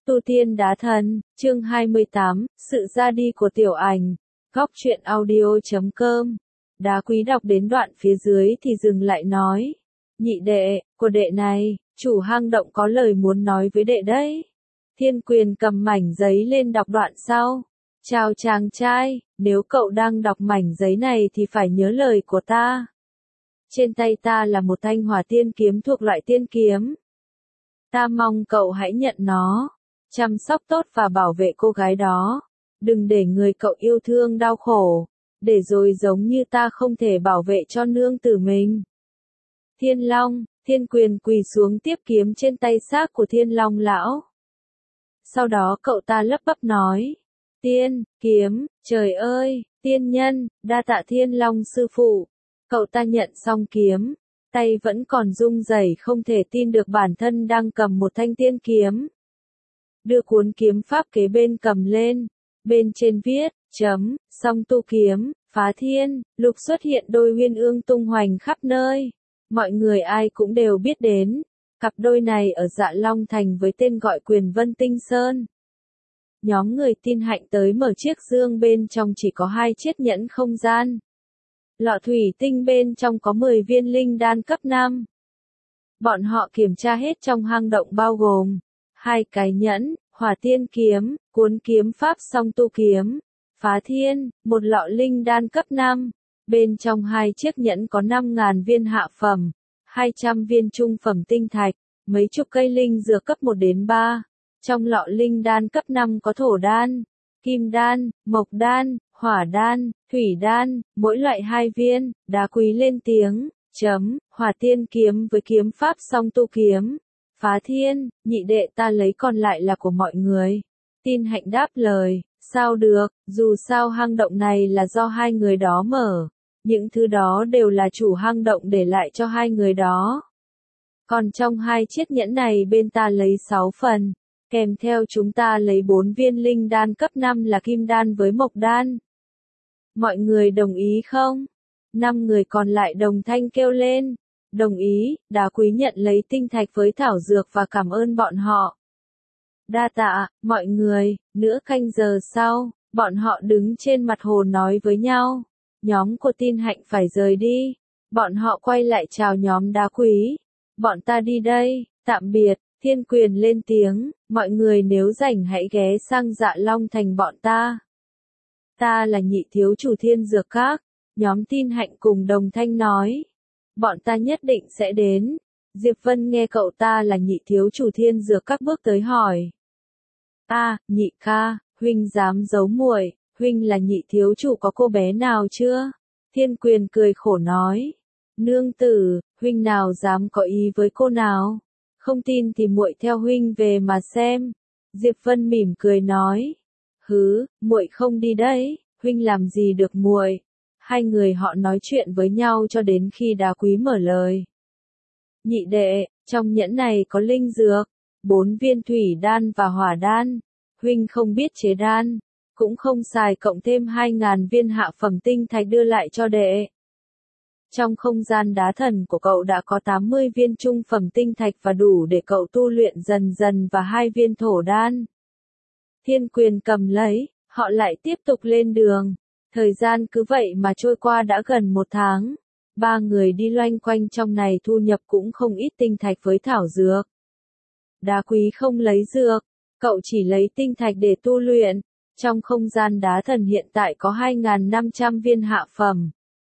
Tu tiên đá thần, chương 28, sự ra đi của Tiểu Ảnh. Góc truyện audio.com. Đá Quý đọc đến đoạn phía dưới thì dừng lại nói. Nhị đệ, của đệ này, chủ hang động có lời muốn nói với đệ đấy. Thiên Quyền cầm mảnh giấy lên đọc đoạn sau. Chào chàng trai, nếu cậu đang đọc mảnh giấy này thì phải nhớ lời của ta. Trên tay ta là một thanh hỏa tiên kiếm thuộc loại tiên kiếm. Ta mong cậu hãy nhận nó. Chăm sóc tốt và bảo vệ cô gái đó. Đừng để người cậu yêu thương đau khổ. Để rồi giống như ta không thể bảo vệ cho nương tử mình. Thiên Long, Thiên Quyền quỳ xuống tiếp kiếm trên tay xác của Thiên Long lão. Sau đó cậu ta lắp bắp nói. Tiên, kiếm, trời ơi, tiên nhân, đa tạ Thiên Long sư phụ. Cậu ta nhận xong kiếm. Tay vẫn còn rung rẩy không thể tin được bản thân đang cầm một thanh tiên kiếm. Đưa cuốn kiếm pháp kế bên cầm lên. Bên trên viết, song tu kiếm, phá thiên, lục xuất hiện đôi uyên ương tung hoành khắp nơi. Mọi người ai cũng đều biết đến. Cặp đôi này ở Dạ Long Thành với tên gọi Quyền Vân Tinh Sơn. Nhóm người tin hạnh tới mở chiếc dương bên trong chỉ có 2 chiếc nhẫn không gian. Lọ thủy tinh bên trong có 10 viên linh đan cấp 5. Bọn họ kiểm tra hết trong hang động bao gồm 2 cái nhẫn, hỏa tiên kiếm, cuốn kiếm pháp song tu kiếm, phá thiên, một lọ linh đan cấp 5. Bên trong 2 chiếc nhẫn có 5.000 viên hạ phẩm, 200 viên trung phẩm tinh thạch, mấy chục cây linh dược cấp 1 đến 3. Trong lọ linh đan cấp 5 có thổ đan, kim đan, mộc đan, hỏa đan, thủy đan, mỗi loại 2 viên. Đá Quý lên tiếng, hỏa tiên kiếm với kiếm pháp song tu kiếm, phá thiên, nhị đệ ta lấy còn lại là của mọi người. Tin hạnh đáp lời, sao được, dù sao hang động này là do 2 người đó mở. Những thứ đó đều là chủ hang động để lại cho 2 người đó. Còn trong 2 chiếc nhẫn này bên ta lấy 6 phần. Kèm theo chúng ta lấy 4 viên linh đan cấp 5 là kim đan với mộc đan. Mọi người đồng ý không? 5 người còn lại đồng thanh kêu lên. Đồng ý, Đá Quý nhận lấy tinh thạch với thảo dược và cảm ơn bọn họ. Đa tạ, mọi người. Nửa canh giờ sau, bọn họ đứng trên mặt hồ nói với nhau. Nhóm của tin hạnh phải rời đi. Bọn họ quay lại chào nhóm Đá Quý. Bọn ta đi đây, tạm biệt. Thiên Quyền lên tiếng, mọi người nếu rảnh hãy ghé sang Dạ Long Thành bọn ta. Ta là nhị thiếu chủ Thiên Dược Các. Nhóm tin hạnh cùng đồng thanh nói. Bọn ta nhất định sẽ đến. Diệp Vân nghe cậu ta là nhị thiếu chủ Thiên Dược Các bước tới hỏi. Nhị ca, huynh dám giấu muội, huynh là nhị thiếu chủ có cô bé nào chưa? Thiên Quyền cười khổ nói. Nương tử, huynh nào dám có ý với cô nào? Không tin thì muội theo huynh về mà xem. Diệp Vân mỉm cười nói. Muội không đi đấy, huynh làm gì được muội. 2 người họ nói chuyện với nhau cho đến khi Đá Quý mở lời. Nhị đệ, trong nhẫn này có linh dược, 4 viên thủy đan và hỏa đan. Huynh không biết chế đan, cũng không xài cộng thêm 2.000 viên hạ phẩm tinh thạch đưa lại cho đệ. Trong không gian đá thần của cậu đã có 80 viên trung phẩm tinh thạch và đủ để cậu tu luyện dần dần và 2 viên thổ đan. Thiên Quyền cầm lấy, họ lại tiếp tục lên đường. Thời gian cứ vậy mà trôi qua đã gần 1 tháng. 3 người đi loanh quanh trong này thu nhập cũng không ít tinh thạch với thảo dược. Đá Quý không lấy dược, cậu chỉ lấy tinh thạch để tu luyện. Trong không gian đá thần hiện tại có 2.500 viên hạ phẩm.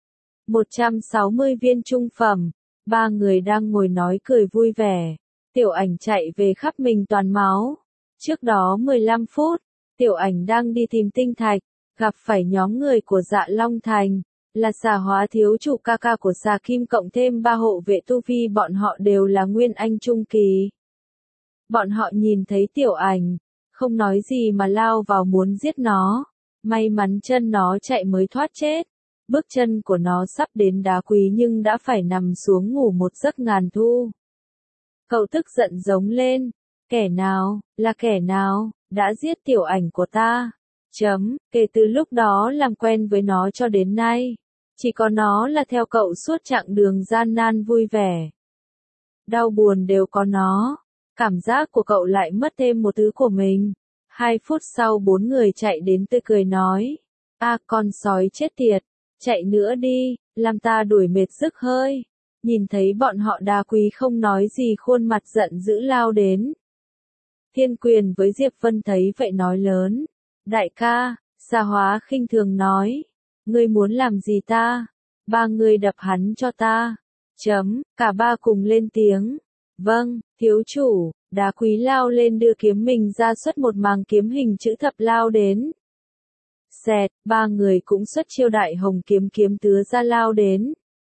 160 viên trung phẩm. 3 người đang ngồi nói cười vui vẻ. Tiểu Ảnh chạy về khắp mình toàn máu. Trước đó 15 phút, Tiểu Ảnh đang đi tìm tinh thạch, gặp phải nhóm người của Dạ Long Thành, là Xà Hóa thiếu chủ ca ca của Xà Kim cộng thêm 3 hộ vệ tu vi, bọn họ đều là nguyên anh trung kỳ. Bọn họ nhìn thấy Tiểu Ảnh, không nói gì mà lao vào muốn giết nó. May mắn chân nó chạy mới thoát chết. Bước chân của nó sắp đến Đá Quý nhưng đã phải nằm xuống ngủ một giấc ngàn thu. Cậu tức giận giống lên. Kẻ nào, là kẻ nào, đã giết Tiểu Ảnh của ta? Kể từ lúc đó làm quen với nó cho đến nay. Chỉ có nó là theo cậu suốt chặng đường gian nan vui vẻ. Đau buồn đều có nó. cảm giác của cậu lại mất thêm một thứ của mình. 2 phút sau 4 người chạy đến tươi cười nói. Con sói chết tiệt, chạy nữa đi, làm ta đuổi mệt rức hơi. Nhìn thấy bọn họ Đá Quý không nói gì khuôn mặt giận dữ lao đến. Thiên Quyền với Diệp Vân thấy vậy nói lớn. Đại ca, Gia Hóa khinh thường nói. Ngươi muốn làm gì ta? 3 người đập hắn cho ta. Cả ba cùng lên tiếng. Vâng, thiếu chủ. Đá Quý lao lên đưa kiếm mình ra xuất một màng kiếm hình chữ thập lao đến. Xẹt, 3 người cũng xuất chiêu đại hồng kiếm kiếm tứa ra lao đến.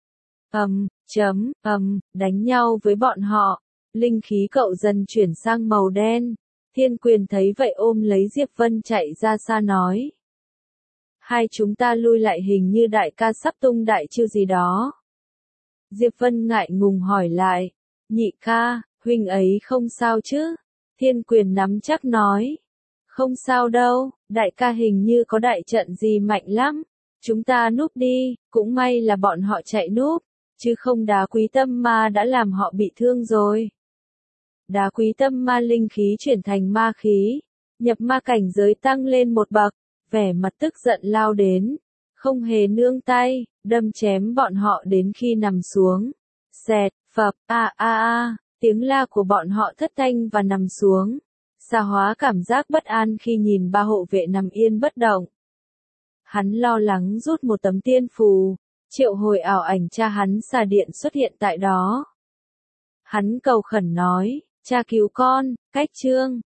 Đánh nhau với bọn họ. Linh khí cậu dần chuyển sang màu đen. Thiên Quyền thấy vậy ôm lấy Diệp Vân chạy ra xa nói. Hai chúng ta lui lại, hình như đại ca sắp tung đại chiêu gì đó. Diệp Vân ngại ngùng hỏi lại. Nhị ca, huynh ấy không sao chứ? Thiên Quyền nắm chắc nói. Không sao đâu, đại ca hình như có đại trận gì mạnh lắm. Chúng ta núp đi, cũng may là bọn họ chạy núp, chứ không Đá Quý tâm ma đã làm họ bị thương rồi. Đá Quý tâm ma linh khí chuyển thành ma khí, nhập ma cảnh giới tăng lên một bậc, vẻ mặt tức giận lao đến, không hề nương tay, đâm chém bọn họ đến khi nằm xuống. Xẹt, phập, tiếng la của bọn họ thất thanh và nằm xuống. Gia Hóa cảm giác bất an khi nhìn 3 hộ vệ nằm yên bất động. Hắn lo lắng rút một tấm tiên phù, triệu hồi ảo ảnh cha hắn xà điện xuất hiện tại đó. Hắn cầu khẩn nói, cha cứu con, cách trương.